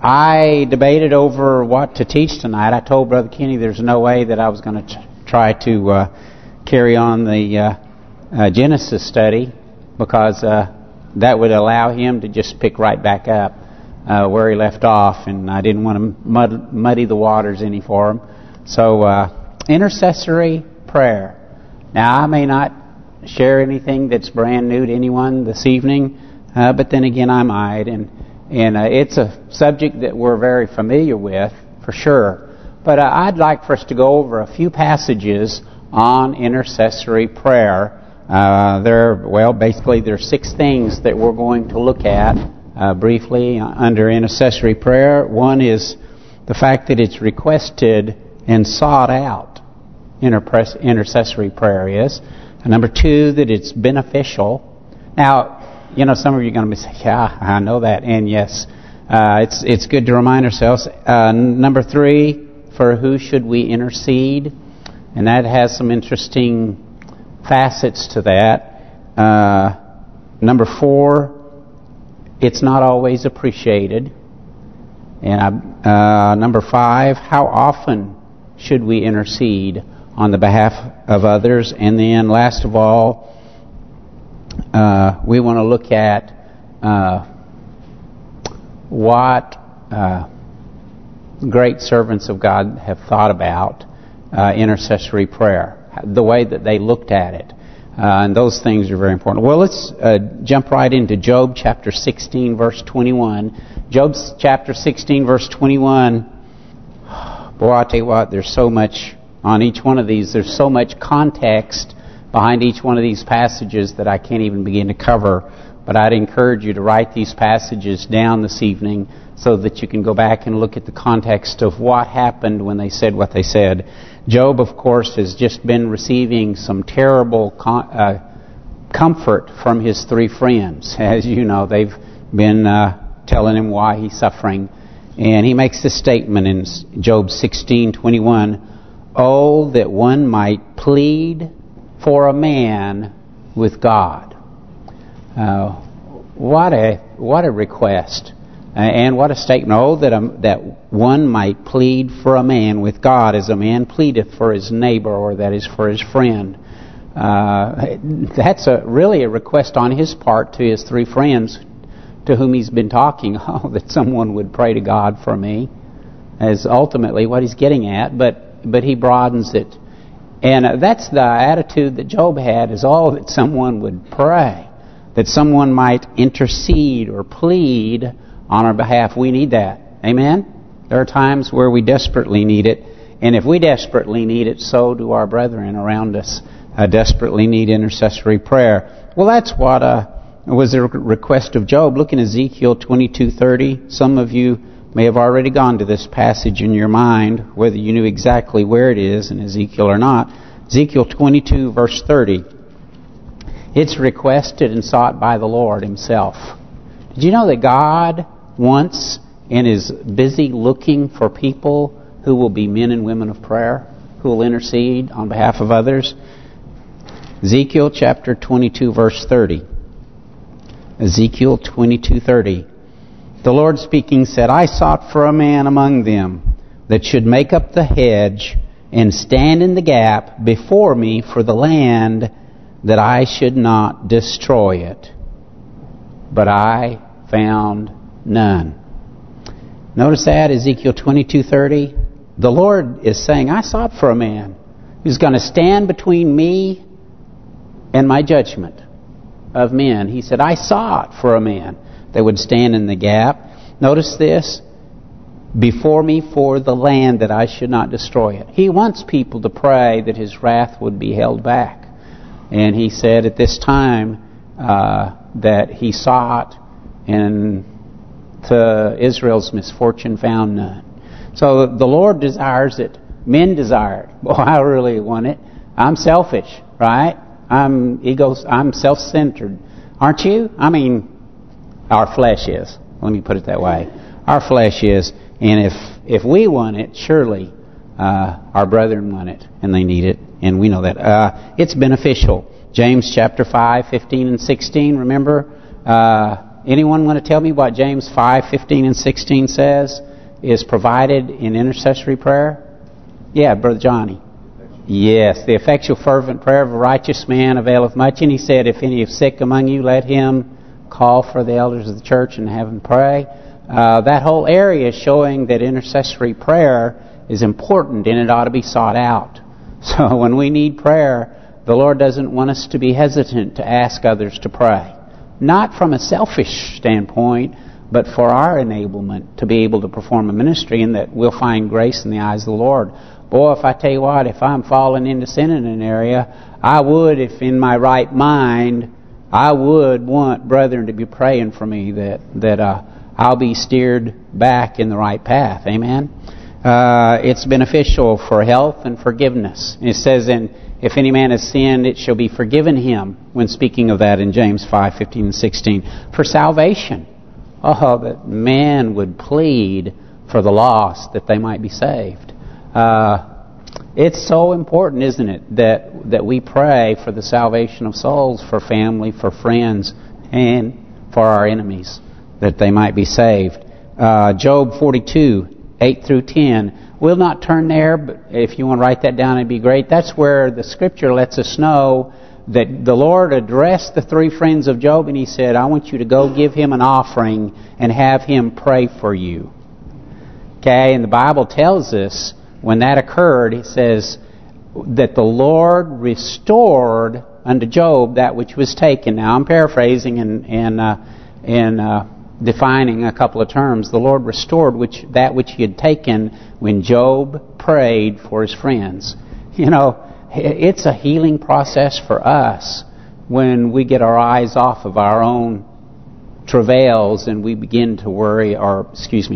I debated over what to teach tonight. I told Brother Kenny there's no way that I was going to try to carry on the Genesis study, because that would allow him to just pick right back up where he left off, and I didn't want to muddy the waters any for him. So intercessory prayer. Now, I may not share anything that's brand new to anyone this evening, but then again I might, and it's a subject that we're very familiar with, for sure. But I'd like for us to go over a few passages on intercessory prayer. Basically there's 6 things that we're going to look at briefly under intercessory prayer. One is the fact that it's requested and sought out. Intercessory prayer is. And number 2, that it's beneficial. Now, some of you are going to be saying, yeah, I know that. And yes, it's good to remind ourselves. Number 3, for who should we intercede? And that has some interesting facets to that. Number 4, it's not always appreciated. And number 5, how often should we intercede on the behalf of others? And then last of all, we want to look at what great servants of God have thought about intercessory prayer, the way that they looked at it. And those things are very important. Well, let's jump right into Job chapter 16, verse 21. Job chapter 16, verse 21. Boy, I'll tell you what, there's so much on each one of these. There's so much context behind each one of these passages that I can't even begin to cover. But I'd encourage you to write these passages down this evening so that you can go back and look at the context of what happened when they said what they said. Job, of course, has just been receiving some terrible comfort from his 3 friends. As you know, they've been telling him why he's suffering. And he makes this statement in Job 16:21, "Oh, that one might plead for a man with God." What a request, and what a statement! Oh, that one might plead for a man with God, as a man pleadeth for his neighbor, or that is for his friend. That's really a request on his part to his 3 friends, to whom he's been talking. Oh, that someone would pray to God for me, is ultimately what he's getting at. But he broadens it. And that's the attitude that Job had, is that someone would pray, that someone might intercede or plead on our behalf. We need that. Amen? There are times where we desperately need it. And if we desperately need it, so do our brethren around us desperately need intercessory prayer. Well, that's what was the request of Job. Look in Ezekiel 22:30. Some of you may have already gone to this passage in your mind, whether you knew exactly where it is in Ezekiel or not. Ezekiel 22, verse 30. It's requested and sought by the Lord himself. Did you know that God wants and is busy looking for people who will be men and women of prayer, who will intercede on behalf of others? Ezekiel chapter 22, verse 30. Ezekiel 22:30. The Lord speaking said, "I sought for a man among them that should make up the hedge and stand in the gap before me for the land, that I should not destroy it. But I found none." Notice that, Ezekiel 22:30. The Lord is saying, I sought for a man who's going to stand between me and my judgment of men. He said, I sought for a man that would stand in the gap. Notice this, before me for the land, that I should not destroy it. He wants people to pray that his wrath would be held back. And he said at this time that he sought, and to Israel's misfortune found none. So the Lord desires it. Men desire it. Well, I really want it. I'm selfish, right? I'm self-centered. Aren't you? I mean, our flesh is. Let me put it that way. Our flesh is. And if we want it, surely our brethren want it, and they need it, and we know that. It's beneficial. James chapter 5, 15 and 16, remember? Anyone want to tell me what James 5:15 and 16 says is provided in intercessory prayer? Yeah, Brother Johnny. Yes, the effectual fervent prayer of a righteous man availeth much. And he said, if any is sick among you, let him call for the elders of the church and have them pray. That whole area is showing that intercessory prayer is important and it ought to be sought out. So when we need prayer, the Lord doesn't want us to be hesitant to ask others to pray. Not from a selfish standpoint, but for our enablement to be able to perform a ministry, and that we'll find grace in the eyes of the Lord. Boy, if I tell you what, if I'm falling into sin in an area, I would, if in my right mind, I would want brethren to be praying for me that I'll be steered back in the right path. Amen? It's beneficial for health and forgiveness. It says, if any man has sinned, it shall be forgiven him, when speaking of that in James 5:15 and 16. For salvation. Oh, that man would plead for the lost that they might be saved. It's so important, isn't it, that we pray for the salvation of souls, for family, for friends, and for our enemies, that they might be saved. Job 42, 8 through 10. We'll not turn there, but if you want to write that down, it'd be great. That's where the Scripture lets us know that the Lord addressed the three friends of Job, and He said, I want you to go give him an offering and have him pray for you. Okay, and the Bible tells us when that occurred, it says that the Lord restored unto Job that which was taken. Now I'm paraphrasing and defining a couple of terms. The Lord restored that which He had taken when Job prayed for his friends. You know, it's a healing process for us when we get our eyes off of our own travails and we begin to worry, or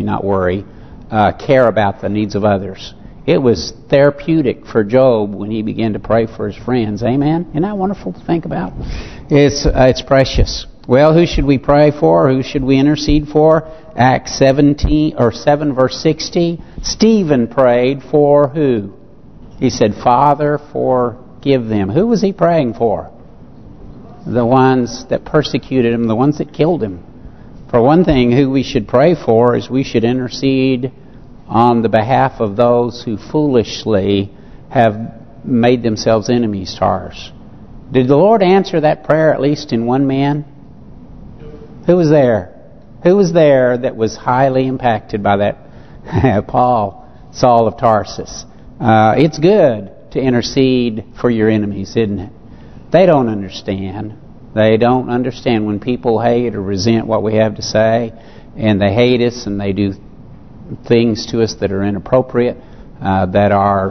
care about the needs of others. It was therapeutic for Job when he began to pray for his friends. Amen? Isn't that wonderful to think about? It's precious. Well, who should we pray for? Who should we intercede for? Acts 7 verse 60. Stephen prayed for who? He said, Father, forgive them. Who was he praying for? The ones that persecuted him, the ones that killed him. For one thing, who we should pray for is we should intercede on the behalf of those who foolishly have made themselves enemies to ours. Did the Lord answer that prayer at least in one man? Who was there? Who was there that was highly impacted by that? Saul of Tarsus. It's good to intercede for your enemies, isn't it? They don't understand. They don't understand when people hate or resent what we have to say, and they hate us and they do things to us that are inappropriate, that are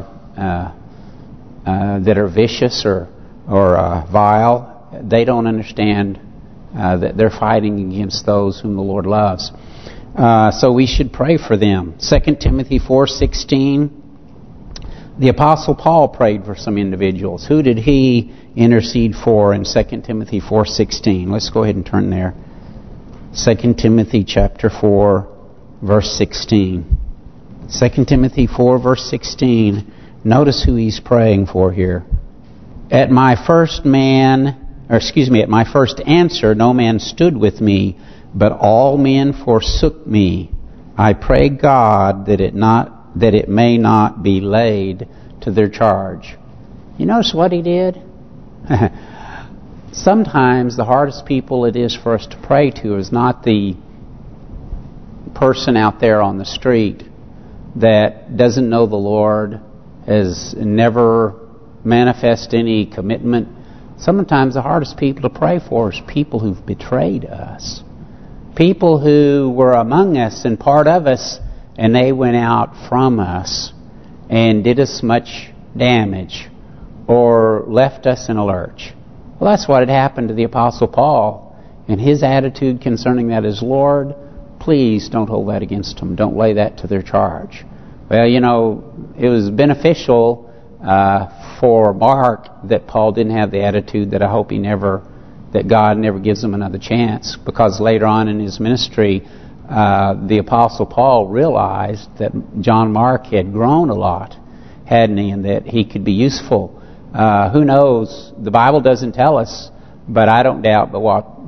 vicious or vile. They don't understand that they're fighting against those whom the Lord loves. So we should pray for them. 2 Timothy 4:16. The Apostle Paul prayed for some individuals. Who did he intercede for in 2 Timothy 4:16? Let's go ahead and turn there. 2 Timothy chapter 4, verse 16. 2 Timothy 4, verse 16. Notice who he's praying for here. At my first answer, no man stood with me, but all men forsook me. I pray God that it may not be laid to their charge. You notice what he did? Sometimes the hardest people it is for us to pray to is not the person out there on the street that doesn't know the Lord, has never manifest any commitment. Sometimes the hardest people to pray for is people who've betrayed us. People who were among us and part of us, and they went out from us and did us much damage or left us in a lurch. Well, that's what had happened to the Apostle Paul. And his attitude concerning that is, Lord, please don't hold that against them. Don't lay that to their charge. Well, you know, it was beneficial for Mark that Paul didn't have the attitude that I hope that God never gives him another chance. Because later on in his ministry, the Apostle Paul realized that John Mark had grown a lot, hadn't he, and that he could be useful. Who knows? The Bible doesn't tell us, but I don't doubt but what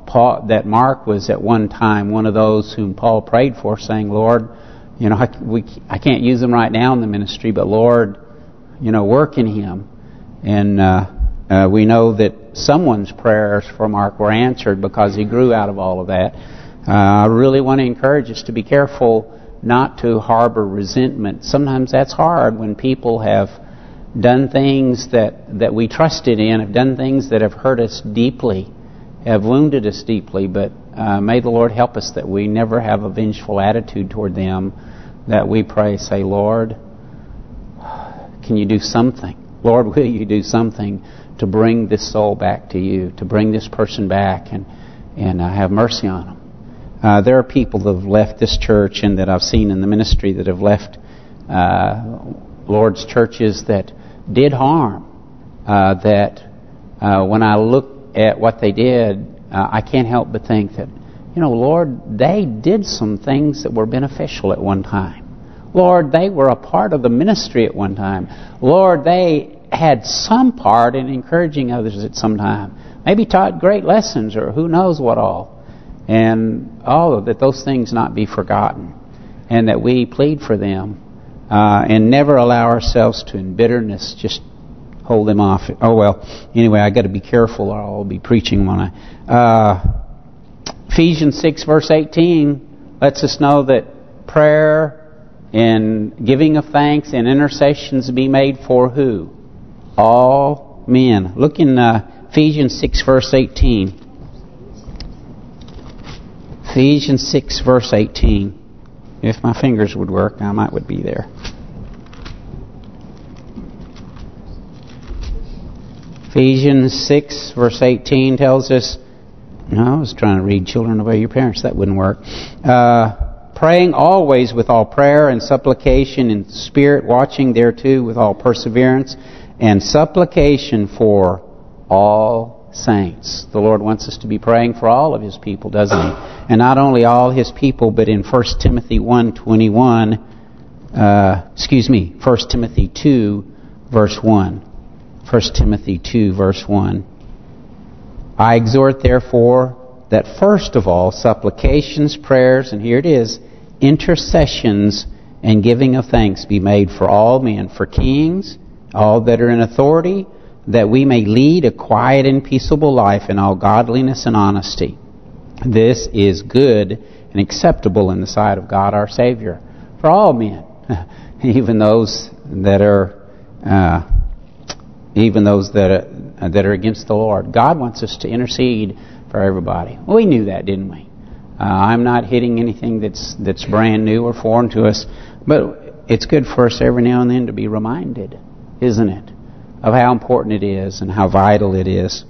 Mark was at one time one of those whom Paul prayed for, saying, Lord, I can't use him right now in the ministry, but Lord, work in him. And we know that someone's prayers for Mark were answered because he grew out of all of that. I really want to encourage us to be careful not to harbor resentment. Sometimes that's hard when people have done things that we trusted in, have done things that have hurt us deeply, have wounded us deeply, but may the Lord help us that we never have a vengeful attitude toward them, that we pray, say, Lord, can you do something? Lord, will you do something to bring this soul back to you, to bring this person back and have mercy on them? There are people that have left this church and that I've seen in the ministry that have left Lord's churches that did harm, that when I look at what they did, I can't help but think that, Lord, they did some things that were beneficial at one time. Lord, they were a part of the ministry at one time. Lord, they had some part in encouraging others at some time. Maybe taught great lessons or who knows what all. And that those things not be forgotten. And that we plead for them. And never allow ourselves to, in bitterness, just hold them off. Oh, well, anyway, I got to be careful or I'll be preaching when Ephesians 6 verse 18 lets us know that prayer and giving of thanks and intercessions be made for who? All men. Look in Ephesians 6 verse 18. Ephesians 6 verse 18. If my fingers would work, I would be there. Ephesians 6 verse 18 tells us, I was trying to read Children, Obey Your Parents. That wouldn't work. Praying always with all prayer and supplication in spirit, watching thereto with all perseverance and supplication for all saints. The Lord wants us to be praying for all of His people, doesn't He? And not only all His people, but in 1 Timothy 1:21, 1 Timothy 2 verse 1. 1 Timothy 2 verse 1. I exhort therefore that first of all supplications, prayers, and here it is, intercessions and giving of thanks be made for all men, for kings, all that are in authority, that we may lead a quiet and peaceable life in all godliness and honesty. This is good and acceptable in the sight of God our Savior. For all men, even those that are against the Lord. God wants us to intercede for everybody. Well, we knew that, didn't we? I'm not hitting anything that's brand new or foreign to us, but it's good for us every now and then to be reminded, isn't it, of how important it is and how vital it is.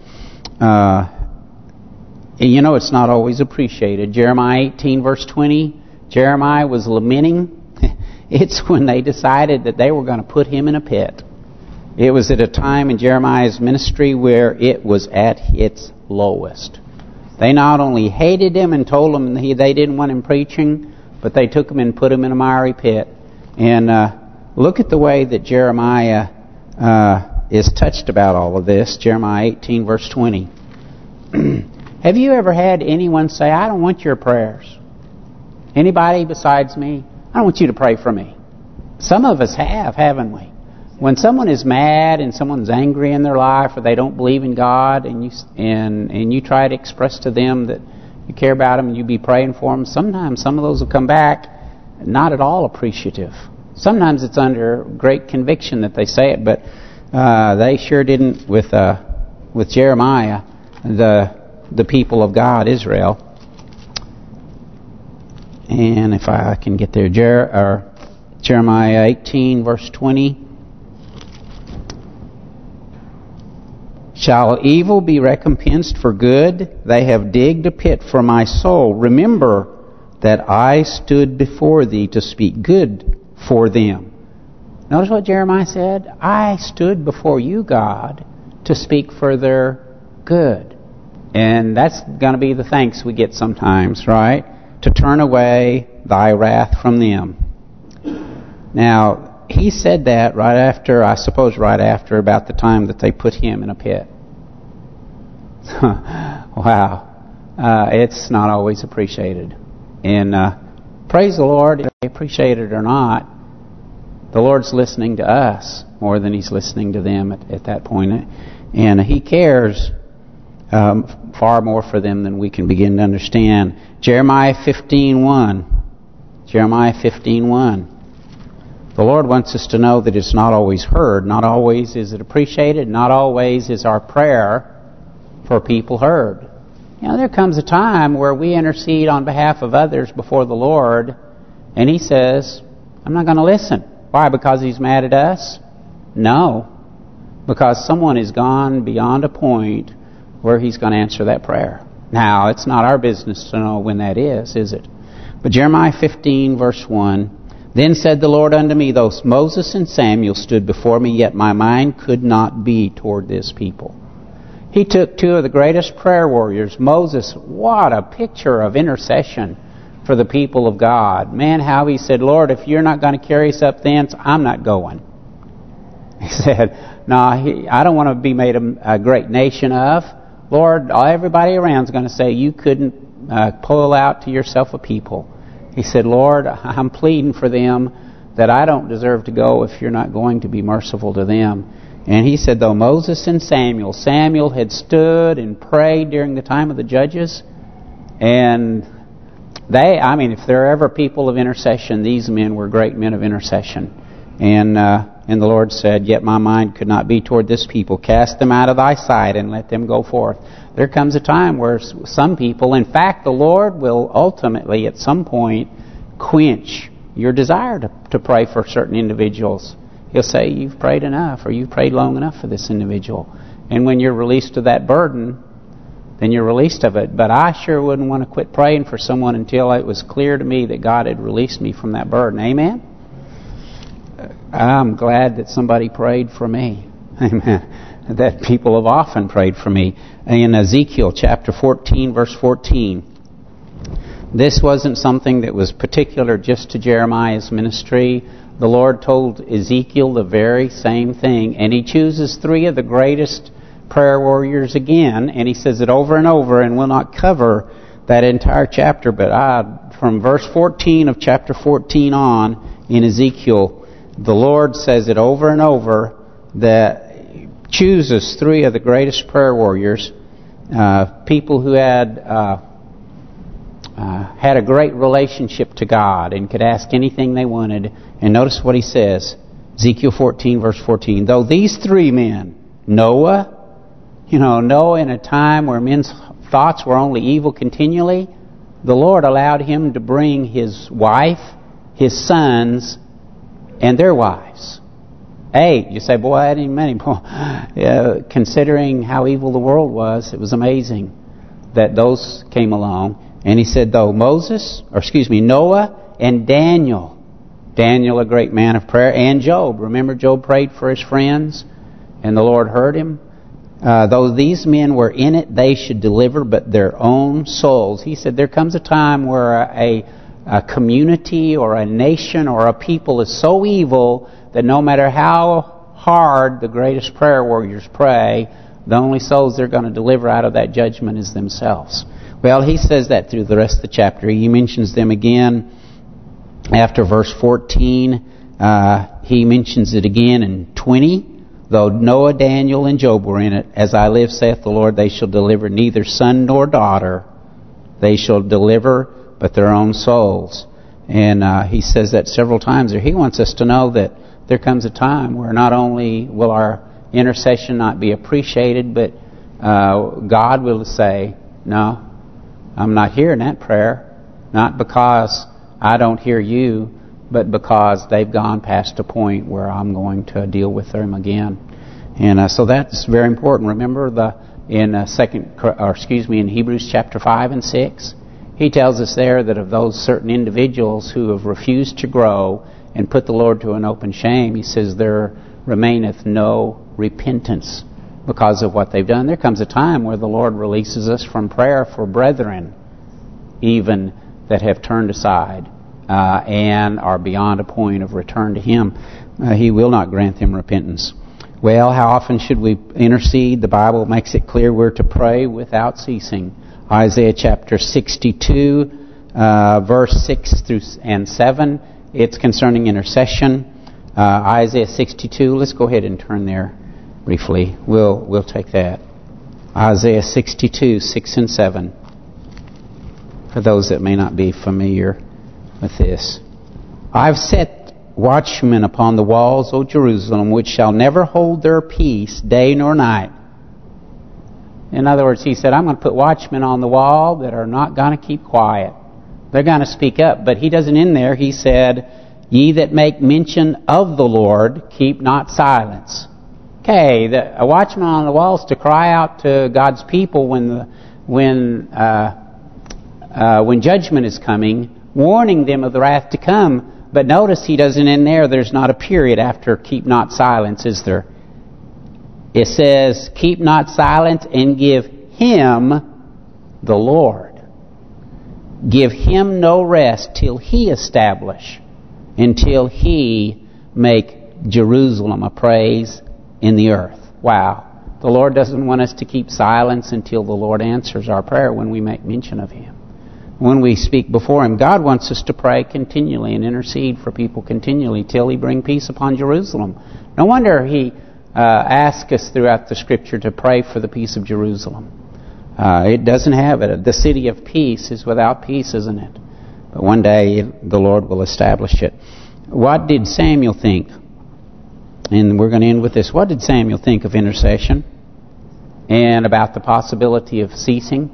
It's not always appreciated. Jeremiah 18 verse 20, Jeremiah was lamenting. It's when they decided that they were going to put him in a pit. It was at a time in Jeremiah's ministry where it was at its lowest. They not only hated him and told him they didn't want him preaching, but they took him and put him in a miry pit. And look at the way that Jeremiah is touched about all of this. Jeremiah 18 verse 20. Have you ever had anyone say, I don't want your prayers? Anybody besides me? I don't want you to pray for me. Some of us have, haven't we? When someone is mad and someone's angry in their life or they don't believe in God and you try to express to them that you care about them and you be praying for them, sometimes some of those will come back not at all appreciative. Sometimes it's under great conviction that they say it, but they sure didn't with Jeremiah, the people of God, Israel. And if I can get there, Jeremiah 18 verse 20. Shall evil be recompensed for good? They have digged a pit for my soul. Remember that I stood before thee to speak good for them. Notice what Jeremiah said. I stood before you, God, to speak for their good. And that's going to be the thanks we get sometimes, right? To turn away thy wrath from them. Now, he said that right after about the time that they put him in a pit. Wow. it's not always appreciated. And praise the Lord, if they appreciate it or not, the Lord's listening to us more than He's listening to them at that point. And He cares far more for them than we can begin to understand. Jeremiah 15:1. Jeremiah 15:1. The Lord wants us to know that it's not always heard. Not always is it appreciated. Not always is our prayer for people heard. You know, there comes a time where we intercede on behalf of others before the Lord, and He says, I'm not going to listen. Why? Because He's mad at us? No. Because someone has gone beyond a point where He's going to answer that prayer. Now, it's not our business to know when that is it? But Jeremiah 15, verse 1, Then said the Lord unto me, Though Moses and Samuel stood before me, yet my mind could not be toward this people. He took two of the greatest prayer warriors. Moses, what a picture of intercession for the people of God. Man, how he said, Lord, if you're not going to carry us up thence, I'm not going. He said, no, I don't want to be made a great nation of. Lord, everybody around is going to say you couldn't pull out to yourself a people. He said, Lord, I'm pleading for them that I don't deserve to go if you're not going to be merciful to them. And he said, though Moses and Samuel had stood and prayed during the time of the judges, and if there are ever people of intercession, these men were great men of intercession. And the Lord said, Yet my mind could not be toward this people. Cast them out of thy sight and let them go forth. There comes a time where some people, in fact, the Lord will ultimately at some point quench your desire to pray for certain individuals. He'll say, you've prayed enough, or you've prayed long enough for this individual. And when you're released of that burden, then you're released of it. But I sure wouldn't want to quit praying for someone until it was clear to me that God had released me from that burden. Amen? I'm glad that somebody prayed for me. Amen. That people have often prayed for me. In Ezekiel chapter 14, verse 14, this wasn't something that was particular just to Jeremiah's ministry. The Lord told Ezekiel the very same thing, and He chooses three of the greatest prayer warriors again, and He says it over and over, and we'll not cover that entire chapter, but from verse 14 of chapter 14 on in Ezekiel, the Lord says it over and over, that chooses three of the greatest prayer warriors, people who had a great relationship to God and could ask anything they wanted. And notice what He says, Ezekiel 14, verse 14. Though these three men, Noah in a time where men's thoughts were only evil continually, the Lord allowed him to bring his wife, his sons, and their wives. 8. You say, boy, that ain't many. Considering how evil the world was, it was amazing that those came along. And He said, though Noah and Daniel, a great man of prayer, and Job. Remember, Job prayed for his friends, and the Lord heard him. Though these men were in it, they should deliver but their own souls. He said there comes a time where a community or a nation or a people is so evil that no matter how hard the greatest prayer warriors pray, the only souls they're going to deliver out of that judgment is themselves. Well, he says that through the rest of the chapter. He mentions them again after verse 14. He mentions it again in 20. Though Noah, Daniel, and Job were in it, as I live, saith the Lord, they shall deliver neither son nor daughter. They shall deliver but their own souls. And he says that several times there. He wants us to know that there comes a time where not only will our intercession not be appreciated, but God will say, no, I'm not hearing that prayer. Not because I don't hear you, but because they've gone past a point where I'm going to deal with them again. And so that's very important. Remember in Hebrews chapter 5 and 6, he tells us there that of those certain individuals who have refused to grow and put the Lord to an open shame, he says there remaineth no repentance because of what they've done. There comes a time where the Lord releases us from prayer for brethren, even that have turned aside and are beyond a point of return to Him. He will not grant them repentance. Well, how often should we intercede? The Bible makes it clear we're to pray without ceasing. Isaiah chapter 62, verse 6 through and 7. It's concerning intercession. Isaiah 62. Let's go ahead and turn there briefly. We'll take that. Isaiah 62, 6 and 7. For those that may not be familiar with this. I've set watchmen upon the walls, O Jerusalem, which shall never hold their peace day nor night. In other words, he said, I'm going to put watchmen on the wall that are not going to keep quiet. They're going to speak up. But he doesn't end there. He said, ye that make mention of the Lord, keep not silence. Okay, a watchman on the wall is to cry out to God's people when judgment is coming, warning them of the wrath to come. But notice he doesn't end there. There's not a period after keep not silence, is there? It says, keep not silent and give him, the Lord. Give him no rest till he establish, until he make Jerusalem a praise in the earth. Wow. The Lord doesn't want us to keep silence until the Lord answers our prayer when we make mention of him. When we speak before him, God wants us to pray continually and intercede for people continually till he bring peace upon Jerusalem. No wonder he asks us throughout the Scripture to pray for the peace of Jerusalem. It doesn't have it. The city of peace is without peace, isn't it? But one day the Lord will establish it. What did Samuel think? And we're going to end with this. What did Samuel think of intercession? And about the possibility of ceasing?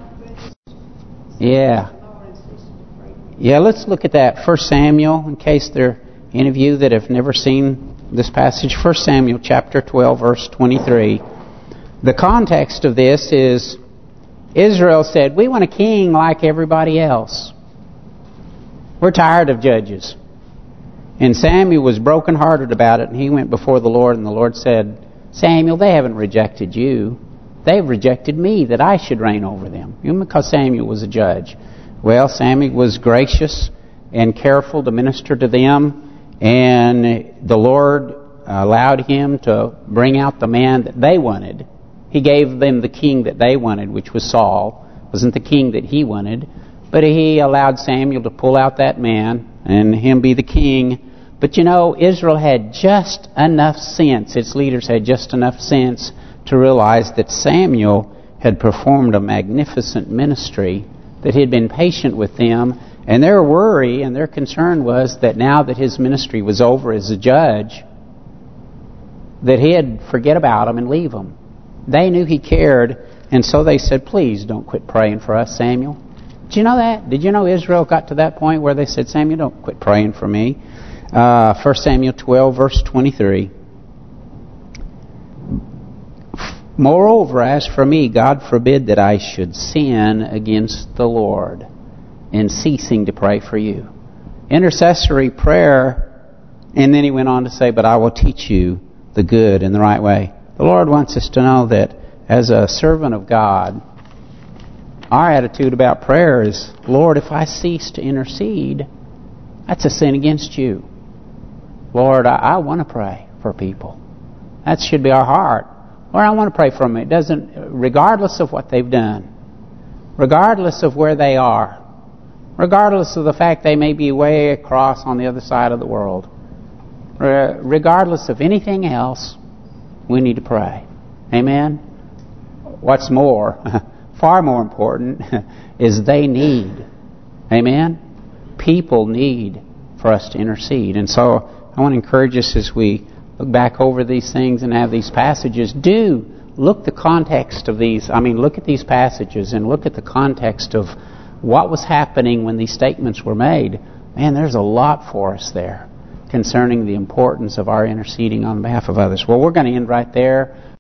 Yeah, let's look at that. 1 Samuel, in case there are any of you that have never seen this passage. 1 Samuel chapter 12, verse 23. The context of this is Israel said, we want a king like everybody else. We're tired of judges. And Samuel was brokenhearted about it, and he went before the Lord, and the Lord said, Samuel, they haven't rejected you. They've rejected me, that I should reign over them. Because Samuel was a judge. Well, Samuel was gracious and careful to minister to them, and the Lord allowed him to bring out the man that they wanted. He gave them the king that they wanted, which was Saul. It wasn't the king that he wanted, but he allowed Samuel to pull out that man and him be the king. But you know, Israel had just enough sense, its leaders had just enough sense to realize that Samuel had performed a magnificent ministry, that he had been patient with them, and their worry and their concern was that now that his ministry was over as a judge, that he'd forget about them and leave them. They knew he cared, and so they said, please don't quit praying for us, Samuel. Did you know that? Did you know Israel got to that point where they said, Samuel, don't quit praying for me? 1 Samuel 12, verse 23. Moreover, as for me, God forbid that I should sin against the Lord in ceasing to pray for you. Intercessory prayer, and then he went on to say, but I will teach you the good and the right way. The Lord wants us to know that as a servant of God, our attitude about prayer is, Lord, if I cease to intercede, that's a sin against you. Lord, I want to pray for people. That should be our heart. Lord, I want to pray for them. It doesn't, regardless of what they've done, regardless of where they are, regardless of the fact they may be way across on the other side of the world, regardless of anything else, we need to pray. Amen? What's more, far more important, is they need. Amen? People need for us to intercede. And so I want to encourage us as we look back over these things and have these passages, do look the context of these. I mean, look at these passages and look at the context of what was happening when these statements were made. Man, there's a lot for us there concerning the importance of our interceding on behalf of others. Well, we're going to end right there.